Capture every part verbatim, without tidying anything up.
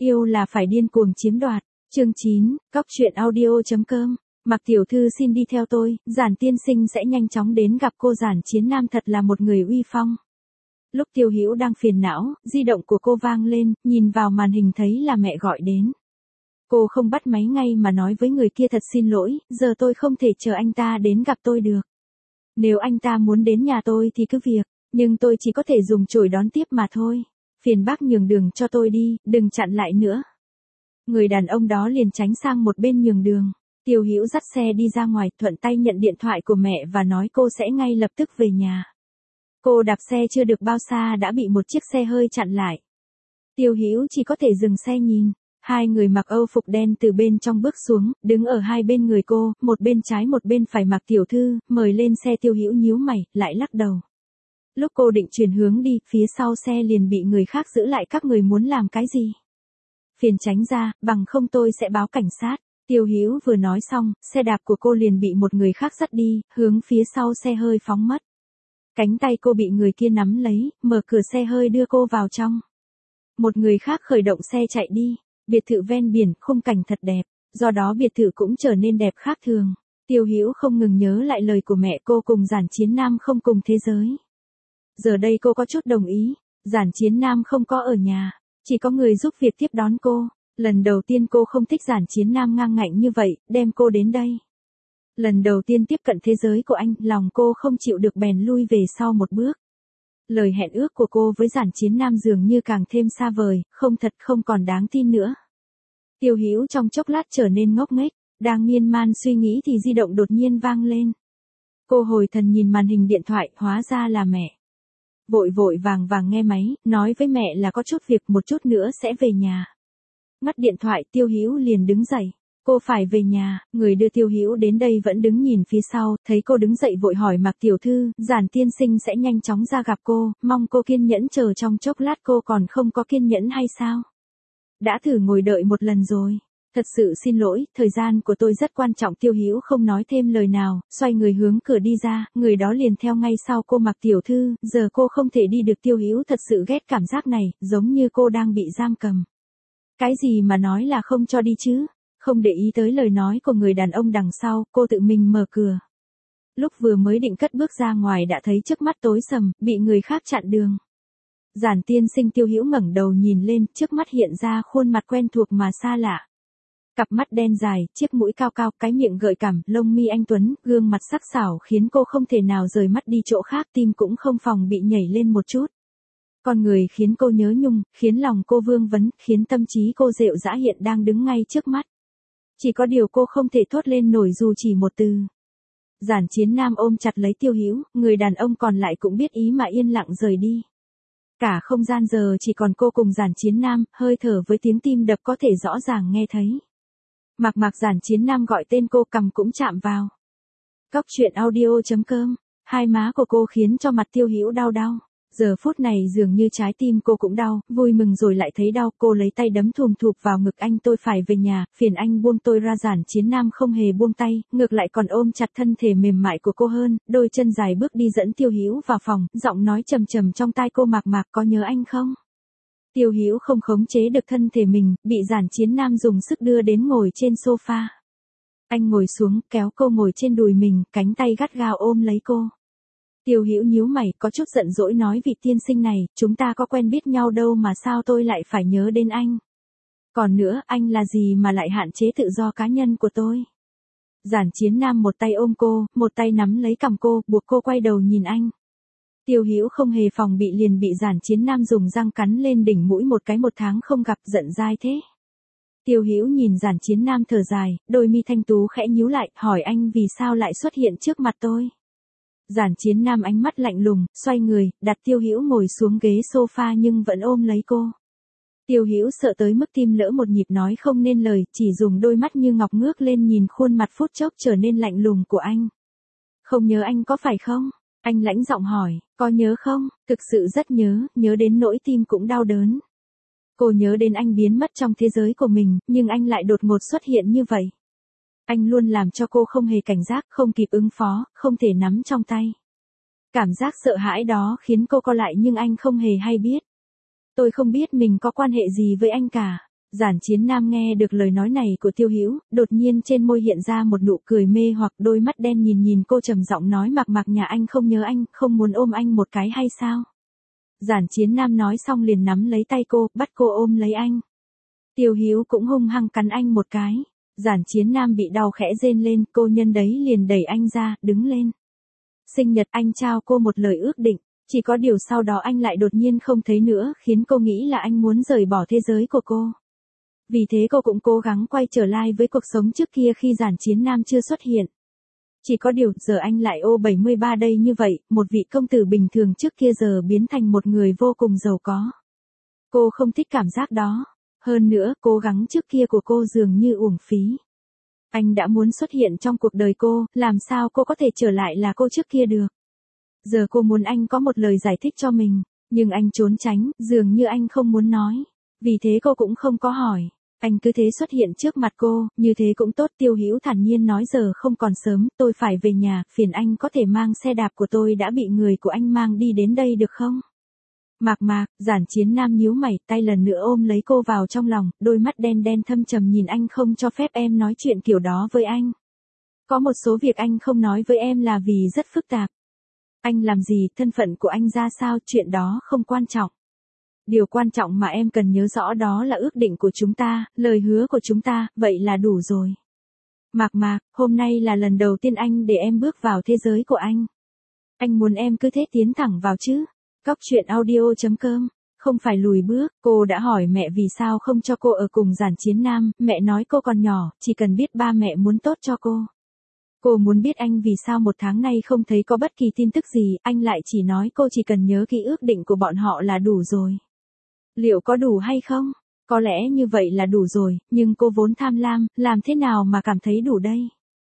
Yêu là phải điên cuồng chiếm đoạt. Chương chín, cóc truyện audio chấm com. Mạc tiểu thư xin đi theo tôi, Giản tiên sinh sẽ nhanh chóng đến gặp cô. Giản Chiến Nam thật là một người uy phong. Lúc Tiêu Hữu đang phiền não, di động của cô vang lên, nhìn vào màn hình thấy là mẹ gọi đến. Cô không bắt máy ngay mà nói với người kia thật xin lỗi, giờ tôi không thể chờ anh ta đến gặp tôi được. Nếu anh ta muốn đến nhà tôi thì cứ việc, nhưng tôi chỉ có thể dùng chổi đón tiếp mà thôi. Phiền bác nhường đường cho tôi đi, đừng chặn lại nữa. Người đàn ông đó liền tránh sang một bên nhường đường. Tiêu Hữu dắt xe đi ra ngoài, thuận tay nhận điện thoại của mẹ và nói cô sẽ ngay lập tức về nhà. Cô đạp xe chưa được bao xa đã bị một chiếc xe hơi chặn lại. Tiêu Hữu chỉ có thể dừng xe nhìn. Hai người mặc Âu phục đen từ bên trong bước xuống, đứng ở hai bên người cô, một bên trái một bên phải. Mạc tiểu thư, mời lên xe. Tiêu Hữu nhíu mày, lại lắc đầu. Lúc cô định chuyển hướng đi, phía sau xe liền bị người khác giữ lại. Các người muốn làm cái gì? Phiền tránh ra, bằng không tôi sẽ báo cảnh sát. Tiêu Hữu vừa nói xong, xe đạp của cô liền bị một người khác dắt đi, hướng phía sau xe hơi phóng mất. Cánh tay cô bị người kia nắm lấy, mở cửa xe hơi đưa cô vào trong. Một người khác khởi động xe chạy đi. Biệt thự ven biển, khung cảnh thật đẹp, do đó biệt thự cũng trở nên đẹp khác thường. Tiêu Hữu không ngừng nhớ lại lời của mẹ cô cùng Giản Chiến Nam không cùng thế giới. Giờ đây cô có chút đồng ý, Giản Chiến Nam không có ở nhà, chỉ có người giúp việc tiếp đón cô. Lần đầu tiên cô không thích Giản Chiến Nam ngang ngạnh như vậy, đem cô đến đây. Lần đầu tiên tiếp cận thế giới của anh, lòng cô không chịu được bèn lui về sau một bước. Lời hẹn ước của cô với Giản Chiến Nam dường như càng thêm xa vời, không thật không còn đáng tin nữa. Tiêu Hữu trong chốc lát trở nên ngốc nghếch, đang miên man suy nghĩ thì di động đột nhiên vang lên. Cô hồi thần nhìn màn hình điện thoại, hóa ra là mẹ. Vội vội vàng vàng nghe máy, nói với mẹ là có chút việc, một chút nữa sẽ về nhà. Ngắt điện thoại, Tiêu Hữu liền đứng dậy. Cô phải về nhà, người đưa Tiêu Hữu đến đây vẫn đứng nhìn phía sau, thấy cô đứng dậy vội hỏi Mạc tiểu thư, Giản tiên sinh sẽ nhanh chóng ra gặp cô, mong cô kiên nhẫn chờ trong chốc lát. Cô còn không có kiên nhẫn hay sao? Đã thử ngồi đợi một lần rồi. Thật sự xin lỗi, thời gian của tôi rất quan trọng. Tiêu Hữu không nói thêm lời nào, xoay người hướng cửa đi ra, người đó liền theo ngay sau cô. Mạc tiểu thư, giờ cô không thể đi được. Tiêu Hữu thật sự ghét cảm giác này, giống như cô đang bị giam cầm. Cái gì mà nói là không cho đi chứ? Không để ý tới lời nói của người đàn ông đằng sau, cô tự mình mở cửa. Lúc vừa mới định cất bước ra ngoài đã thấy trước mắt tối sầm, bị người khác chặn đường. Giản tiên sinh. Tiêu Hữu ngẩng đầu nhìn lên, trước mắt hiện ra khuôn mặt quen thuộc mà xa lạ. Cặp mắt đen dài, chiếc mũi cao cao, cái miệng gợi cảm, lông mi anh tuấn, gương mặt sắc sảo khiến cô không thể nào rời mắt đi chỗ khác, tim cũng không phòng bị nhảy lên một chút. Con người khiến cô nhớ nhung, khiến lòng cô vương vấn, khiến tâm trí cô rệu rã hiện đang đứng ngay trước mắt. Chỉ có điều cô không thể thốt lên nổi dù chỉ một từ. Giản Chiến Nam ôm chặt lấy Tiêu Hữu, người đàn ông còn lại cũng biết ý mà yên lặng rời đi. Cả không gian giờ chỉ còn cô cùng Giản Chiến Nam, hơi thở với tiếng tim đập có thể rõ ràng nghe thấy. Mạc Mạc. Giản Chiến Nam gọi tên cô, cằm cũng chạm vào. Cóc truyện audio chấm com. Hai má của cô khiến cho mặt Tiêu Hữu đau đau. Giờ phút này dường như trái tim cô cũng đau, vui mừng rồi lại thấy đau. Cô lấy tay đấm thùm thụp vào ngực anh. Tôi phải về nhà, phiền anh buông tôi ra. Giản Chiến Nam không hề buông tay, ngược lại còn ôm chặt thân thể mềm mại của cô hơn, đôi chân dài bước đi dẫn Tiêu Hữu vào phòng, giọng nói trầm trầm trong tai cô. Mạc Mạc, có nhớ anh không? Tiêu Hữu không khống chế được thân thể mình, bị Giản Chiến Nam dùng sức đưa đến ngồi trên sofa. Anh ngồi xuống, kéo cô ngồi trên đùi mình, cánh tay gắt gao ôm lấy cô. Tiêu Hữu nhíu mày, có chút giận dỗi nói, vị tiên sinh này, chúng ta có quen biết nhau đâu mà sao tôi lại phải nhớ đến anh? Còn nữa, anh là gì mà lại hạn chế tự do cá nhân của tôi? Giản Chiến Nam một tay ôm cô, một tay nắm lấy cằm cô, buộc cô quay đầu nhìn anh. Tiêu Hữu không hề phòng bị liền bị Giản Chiến Nam dùng răng cắn lên đỉnh mũi một cái. Một tháng không gặp, giận dai thế. Tiêu Hữu nhìn Giản Chiến Nam thở dài, đôi mi thanh tú khẽ nhíu lại, hỏi anh vì sao lại xuất hiện trước mặt tôi? Giản Chiến Nam ánh mắt lạnh lùng, xoay người, đặt Tiêu Hữu ngồi xuống ghế sofa nhưng vẫn ôm lấy cô. Tiêu Hữu sợ tới mức tim lỡ một nhịp, nói không nên lời, chỉ dùng đôi mắt như ngọc ngước lên nhìn khuôn mặt phút chốc trở nên lạnh lùng của anh. Không nhớ anh có phải không? Anh lãnh giọng hỏi, có nhớ không? Thực sự rất nhớ, nhớ đến nỗi tim cũng đau đớn. Cô nhớ đến anh biến mất trong thế giới của mình, nhưng anh lại đột ngột xuất hiện như vậy. Anh luôn làm cho cô không hề cảnh giác, không kịp ứng phó, không thể nắm trong tay. Cảm giác sợ hãi đó khiến cô co lại nhưng anh không hề hay biết. Tôi không biết mình có quan hệ gì với anh cả. Giản Chiến Nam nghe được lời nói này của Tiêu Hữu, đột nhiên trên môi hiện ra một nụ cười mê hoặc, đôi mắt đen nhìn nhìn cô trầm giọng nói, Mạc Mạc nhà anh không nhớ anh, không muốn ôm anh một cái hay sao? Giản Chiến Nam nói xong liền nắm lấy tay cô, bắt cô ôm lấy anh. Tiêu Hữu cũng hung hăng cắn anh một cái. Giản Chiến Nam bị đau khẽ rên lên, cô nhân đấy liền đẩy anh ra, đứng lên. Sinh nhật anh trao cô một lời ước định, chỉ có điều sau đó anh lại đột nhiên không thấy nữa, khiến cô nghĩ là anh muốn rời bỏ thế giới của cô. Vì thế cô cũng cố gắng quay trở lại với cuộc sống trước kia khi Giản Chiến Nam chưa xuất hiện. Chỉ có điều giờ anh lại ô bảy mươi ba đây như vậy, một vị công tử bình thường trước kia giờ biến thành một người vô cùng giàu có. Cô không thích cảm giác đó. Hơn nữa, cố gắng trước kia của cô dường như uổng phí. Anh đã muốn xuất hiện trong cuộc đời cô, làm sao cô có thể trở lại là cô trước kia được. Giờ cô muốn anh có một lời giải thích cho mình, nhưng anh trốn tránh, dường như anh không muốn nói. Vì thế cô cũng không có hỏi. Anh cứ thế xuất hiện trước mặt cô, như thế cũng tốt. Tiêu Hữu thản nhiên nói, giờ không còn sớm, tôi phải về nhà, phiền anh có thể mang xe đạp của tôi đã bị người của anh mang đi đến đây được không? Mạc Mạc, Giản Chiến Nam nhíu mày, tay lần nữa ôm lấy cô vào trong lòng, đôi mắt đen đen thâm trầm nhìn anh, không cho phép em nói chuyện kiểu đó với anh. Có một số việc anh không nói với em là vì rất phức tạp. Anh làm gì, thân phận của anh ra sao, chuyện đó không quan trọng. Điều quan trọng mà em cần nhớ rõ đó là ước định của chúng ta, lời hứa của chúng ta, vậy là đủ rồi. Mạc Mạc, hôm nay là lần đầu tiên anh để em bước vào thế giới của anh. Anh muốn em cứ thế tiến thẳng vào chứ. Cóc truyện audio chấm com, không phải lùi bước. Cô đã hỏi mẹ vì sao không cho cô ở cùng Giản Chiến Nam, mẹ nói cô còn nhỏ, chỉ cần biết ba mẹ muốn tốt cho cô. Cô muốn biết anh vì sao một tháng nay không thấy có bất kỳ tin tức gì, anh lại chỉ nói cô chỉ cần nhớ ký ước định của bọn họ là đủ rồi. Liệu có đủ hay không? Có lẽ như vậy là đủ rồi, nhưng cô vốn tham lam, làm thế nào mà cảm thấy đủ đây?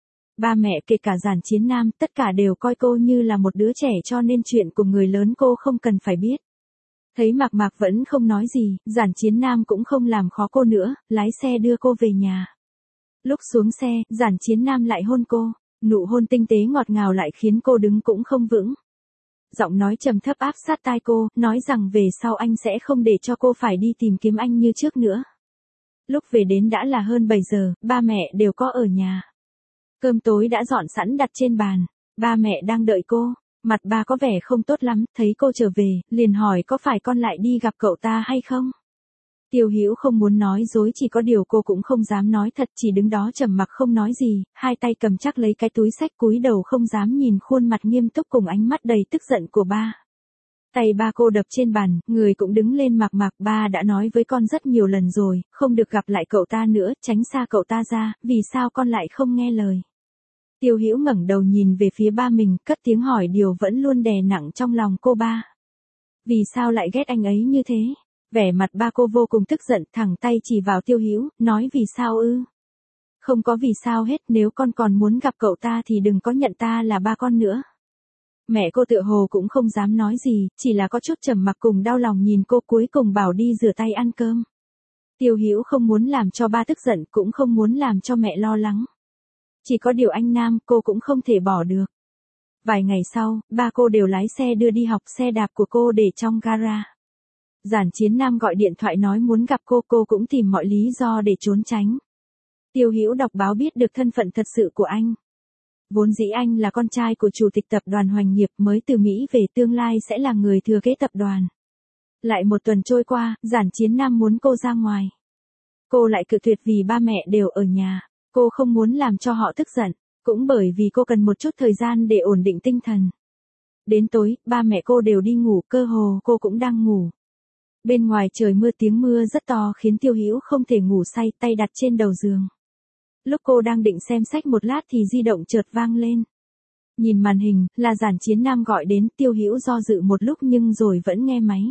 Ba mẹ kể cả Giản Chiến Nam, tất cả đều coi cô như là một đứa trẻ cho nên chuyện của người lớn cô không cần phải biết. Thấy Mạc Mạc vẫn không nói gì, Giản Chiến Nam cũng không làm khó cô nữa, lái xe đưa cô về nhà. Lúc xuống xe, Giản Chiến Nam lại hôn cô, nụ hôn tinh tế ngọt ngào lại khiến cô đứng cũng không vững. Giọng nói trầm thấp áp sát tai cô, nói rằng về sau anh sẽ không để cho cô phải đi tìm kiếm anh như trước nữa. Lúc về đến đã là hơn bảy giờ, ba mẹ đều có ở nhà. Cơm tối đã dọn sẵn đặt trên bàn, ba mẹ đang đợi cô, mặt ba có vẻ không tốt lắm, thấy cô trở về, liền hỏi có phải con lại đi gặp cậu ta hay không? Tiêu Hữu không muốn nói dối, chỉ có điều cô cũng không dám nói thật, chỉ đứng đó trầm mặc không nói gì, hai tay cầm chắc lấy cái túi xách, cúi đầu không dám nhìn khuôn mặt nghiêm túc cùng ánh mắt đầy tức giận của ba. Tay ba cô đập trên bàn, người cũng đứng lên. Mạc Mạc, ba đã nói với con rất nhiều lần rồi, không được gặp lại cậu ta nữa, tránh xa cậu ta ra, vì sao con lại không nghe lời? Tiêu Hữu ngẩng đầu nhìn về phía ba mình, cất tiếng hỏi điều vẫn luôn đè nặng trong lòng cô. Ba, vì sao lại ghét anh ấy như thế? Vẻ mặt ba cô vô cùng tức giận, thẳng tay chỉ vào Tiêu Hữu, nói vì sao ư? Không có vì sao hết, nếu con còn muốn gặp cậu ta thì đừng có nhận ta là ba con nữa. Mẹ cô tựa hồ cũng không dám nói gì, chỉ là có chút trầm mặc cùng đau lòng nhìn cô, cuối cùng bảo đi rửa tay ăn cơm. Tiêu Hữu không muốn làm cho ba tức giận, cũng không muốn làm cho mẹ lo lắng. Chỉ có điều anh Nam, cô cũng không thể bỏ được. Vài ngày sau, ba cô đều lái xe đưa đi học, xe đạp của cô để trong gara. Giản Chiến Nam gọi điện thoại nói muốn gặp cô, cô cũng tìm mọi lý do để trốn tránh. Tiêu Hữu đọc báo biết được thân phận thật sự của anh. Vốn dĩ anh là con trai của chủ tịch tập đoàn Hoành Nghiệp, mới từ Mỹ về, tương lai sẽ là người thừa kế tập đoàn. Lại một tuần trôi qua, Giản Chiến Nam muốn cô ra ngoài. Cô lại cự tuyệt vì ba mẹ đều ở nhà. Cô không muốn làm cho họ tức giận, cũng bởi vì cô cần một chút thời gian để ổn định tinh thần. Đến tối, ba mẹ cô đều đi ngủ, cơ hồ cô cũng đang ngủ. Bên ngoài trời mưa, tiếng mưa rất to khiến Tiêu Hữu không thể ngủ say, tay đặt trên đầu giường. Lúc cô đang định xem sách một lát thì di động chợt vang lên. Nhìn màn hình, là Giản Chiến Nam gọi đến. Tiêu Hữu do dự một lúc nhưng rồi vẫn nghe máy.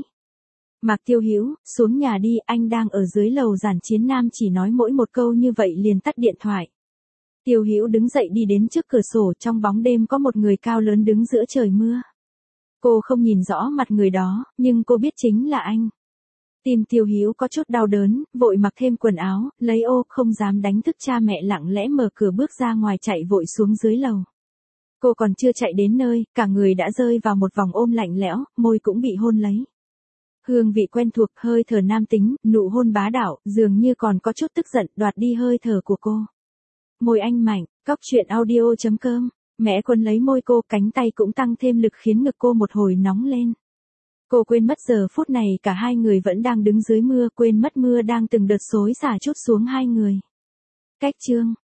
Mạc Tiêu Hữu, xuống nhà đi, anh đang ở dưới lầu. Giản Chiến Nam chỉ nói mỗi một câu như vậy liền tắt điện thoại. Tiêu Hữu đứng dậy đi đến trước cửa sổ, trong bóng đêm có một người cao lớn đứng giữa trời mưa. Cô không nhìn rõ mặt người đó, nhưng cô biết chính là anh. Tim Tiêu Hữu có chút đau đớn, vội mặc thêm quần áo, lấy ô, không dám đánh thức cha mẹ, lặng lẽ mở cửa bước ra ngoài, chạy vội xuống dưới lầu. Cô còn chưa chạy đến nơi, cả người đã rơi vào một vòng ôm lạnh lẽo, môi cũng bị hôn lấy. Hương vị quen thuộc, hơi thở nam tính, nụ hôn bá đạo, dường như còn có chút tức giận, đoạt đi hơi thở của cô. Môi anh mảnh, cóc truyện audio chấm com. Mẽ Quân lấy môi cô, cánh tay cũng tăng thêm lực khiến ngực cô một hồi nóng lên. Cô quên mất giờ phút này cả hai người vẫn đang đứng dưới mưa, quên mất mưa đang từng đợt xối xả chút xuống hai người. Cách chương